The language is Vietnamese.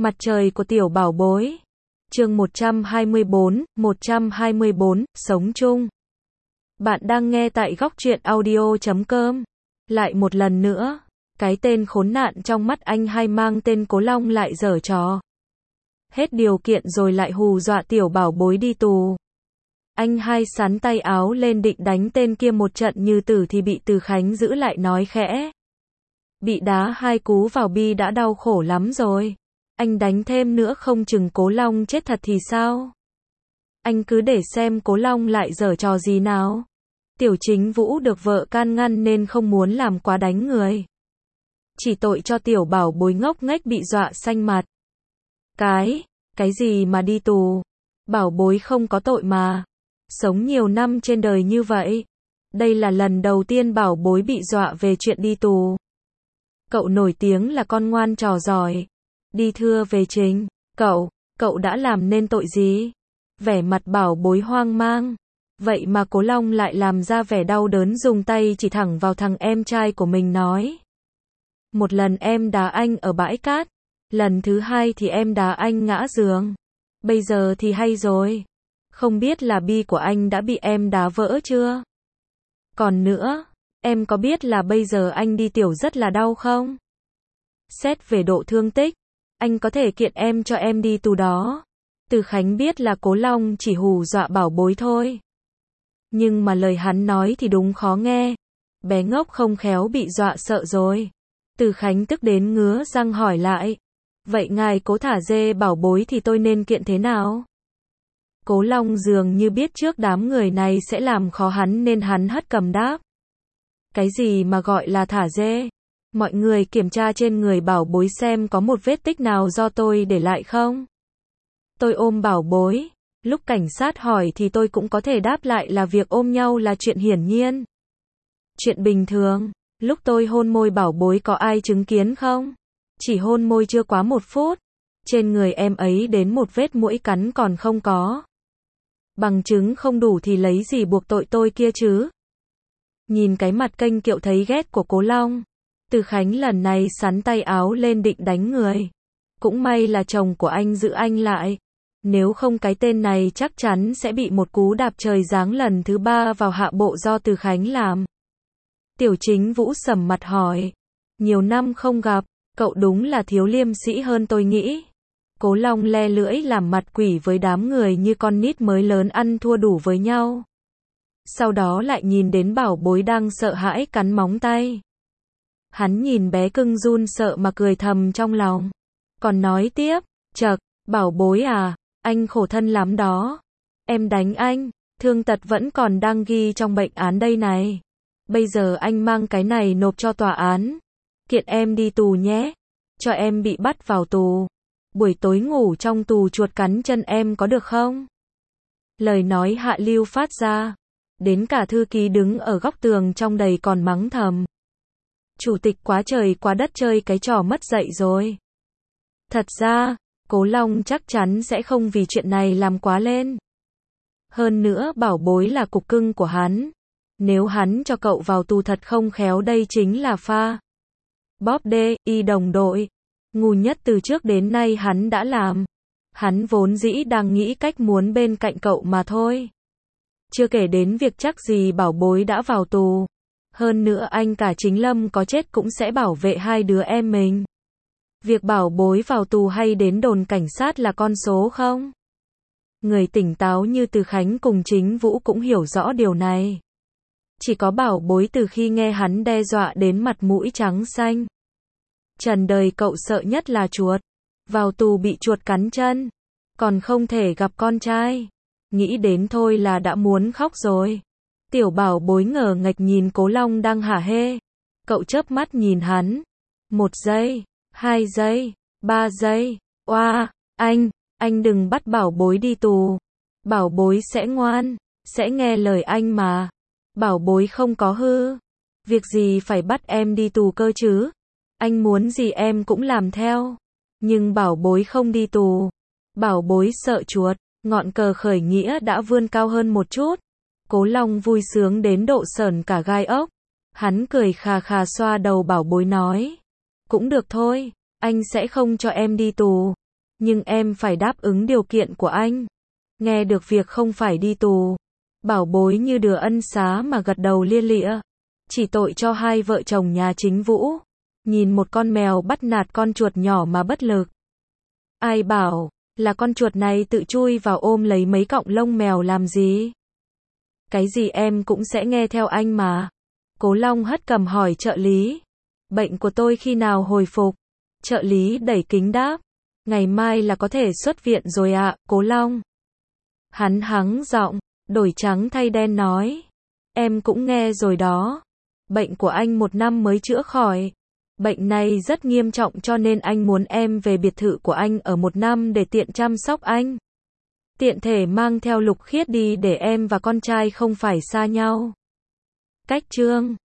Mặt trời của tiểu bảo bối. Chương 124, sống chung. Bạn đang nghe tại Góc Truyện Audio.com. Lại một lần nữa, cái tên khốn nạn trong mắt anh hai mang tên Cố Long lại giở trò. Hết điều kiện rồi lại hù dọa tiểu bảo bối đi tù. Anh hai sắn tay áo lên định đánh tên kia một trận như tử thì bị Từ Khánh giữ lại nói khẽ. Bị đá 2 cú vào bi đã đau khổ lắm rồi. Anh đánh thêm nữa không chừng Cố Long chết thật thì sao? Anh cứ để xem Cố Long lại giở trò gì nào. Tiểu Chính Vũ được vợ can ngăn nên không muốn làm quá đánh người. Chỉ tội cho tiểu bảo bối ngốc nghếch bị dọa xanh mặt. Cái gì mà đi tù? Bảo bối không có tội mà. Sống nhiều năm trên đời như vậy. Đây là lần đầu tiên bảo bối bị dọa về chuyện đi tù. Cậu nổi tiếng là con ngoan trò giỏi. Đi thưa về chính. Cậu đã làm nên tội gì? Vẻ mặt bảo bối hoang mang. Vậy mà Cố Long lại làm ra vẻ đau đớn dùng tay chỉ thẳng vào thằng em trai của mình nói. Một lần em đá anh ở bãi cát. Lần thứ 2 thì em đá anh ngã giường. Bây giờ thì hay rồi. Không biết là bi của anh đã bị em đá vỡ chưa? Còn nữa, em có biết là bây giờ anh đi tiểu rất là đau không? Xét về độ thương tích, anh có thể kiện em cho em đi tù đó. Từ Khánh biết là Cố Long chỉ hù dọa bảo bối thôi. Nhưng mà lời hắn nói thì đúng khó nghe. Bé ngốc không khéo bị dọa sợ rồi. Từ Khánh tức đến ngứa răng hỏi lại. Vậy ngài cố thả dê bảo bối thì tôi nên kiện thế nào? Cố Long dường như biết trước đám người này sẽ làm khó hắn nên hắn hất cầm đáp. Cái gì mà gọi là thả dê? Mọi người kiểm tra trên người bảo bối xem có một vết tích nào do tôi để lại không? Tôi ôm bảo bối. Lúc cảnh sát hỏi thì tôi cũng có thể đáp lại là việc ôm nhau là chuyện hiển nhiên. Chuyện bình thường. Lúc tôi hôn môi bảo bối có ai chứng kiến không? Chỉ hôn môi chưa quá 1 phút. Trên người em ấy đến một vết muỗi cắn còn không có. Bằng chứng không đủ thì lấy gì buộc tội tôi kia chứ? Nhìn cái mặt kênh kiệu thấy ghét của Cố Long. Từ Khánh lần này sắn tay áo lên định đánh người. Cũng may là chồng của anh giữ anh lại. Nếu không cái tên này chắc chắn sẽ bị một cú đạp trời giáng lần thứ 3 vào hạ bộ do Từ Khánh làm. Tiểu Chính Vũ sầm mặt hỏi. Nhiều năm không gặp, cậu đúng là thiếu liêm sĩ hơn tôi nghĩ. Cố Long le lưỡi làm mặt quỷ với đám người như con nít mới lớn ăn thua đủ với nhau. Sau đó lại nhìn đến bảo bối đang sợ hãi cắn móng tay. Hắn nhìn bé cưng run sợ mà cười thầm trong lòng. Còn nói tiếp, chậc, bảo bối à, anh khổ thân lắm đó. Em đánh anh, thương tật vẫn còn đang ghi trong bệnh án đây này. Bây giờ anh mang cái này nộp cho tòa án. Kiện em đi tù nhé. Cho em bị bắt vào tù. Buổi tối ngủ trong tù chuột cắn chân em có được không? Lời nói hạ lưu phát ra. Đến cả thư ký đứng ở góc tường trong đầy còn mắng thầm. Chủ tịch quá trời quá đất chơi cái trò mất dạy rồi. Thật ra, Cố Long chắc chắn sẽ không vì chuyện này làm quá lên. Hơn nữa bảo bối là cục cưng của hắn. Nếu hắn cho cậu vào tù thật không khéo đây chính là pha. Bóp đê, y đồng đội. Ngu nhất từ trước đến nay hắn đã làm. Hắn vốn dĩ đang nghĩ cách muốn bên cạnh cậu mà thôi. Chưa kể đến việc chắc gì bảo bối đã vào tù. Hơn nữa anh cả Chính Lâm có chết cũng sẽ bảo vệ 2 đứa em mình. Việc bảo bối vào tù hay đến đồn cảnh sát là con số không? Người tỉnh táo như Từ Khánh cùng Chính Vũ cũng hiểu rõ điều này. Chỉ có bảo bối từ khi nghe hắn đe dọa đến mặt mũi trắng xanh. Trần đời cậu sợ nhất là chuột. Vào tù bị chuột cắn chân. Còn không thể gặp con trai. Nghĩ đến thôi là đã muốn khóc rồi. Tiểu bảo bối ngờ nghệch nhìn Cố Long đang hả hê. Cậu chớp mắt nhìn hắn. 1 giây, 2 giây, 3 giây. Oa, anh đừng bắt bảo bối đi tù. Bảo bối sẽ ngoan, sẽ nghe lời anh mà. Bảo bối không có hư. Việc gì phải bắt em đi tù cơ chứ? Anh muốn gì em cũng làm theo. Nhưng bảo bối không đi tù. Bảo bối sợ chuột. Ngọn cờ khởi nghĩa đã vươn cao hơn một chút. Cố Long vui sướng đến độ sởn cả gai ốc. Hắn cười khà khà xoa đầu bảo bối nói. Cũng được thôi, anh sẽ không cho em đi tù. Nhưng em phải đáp ứng điều kiện của anh. Nghe được việc không phải đi tù. Bảo bối như đứa ân xá mà gật đầu lia lịa. Chỉ tội cho hai vợ chồng nhà chính Vũ. Nhìn một con mèo bắt nạt con chuột nhỏ mà bất lực. Ai bảo là con chuột này tự chui vào ôm lấy mấy cọng lông mèo làm gì? Cái gì em cũng sẽ nghe theo anh mà. Cố Long hất cầm hỏi trợ lý. Bệnh của tôi khi nào hồi phục? Trợ lý đẩy kính đáp. Ngày mai là có thể xuất viện rồi ạ, Cố Long. Hắn hắng giọng, đổi trắng thay đen nói. Em cũng nghe rồi đó. Bệnh của anh 1 năm mới chữa khỏi. Bệnh này rất nghiêm trọng cho nên anh muốn em về biệt thự của anh ở 1 năm để tiện chăm sóc anh. Tiện thể mang theo Lục Khiết đi để em và con trai không phải xa nhau. Cách chương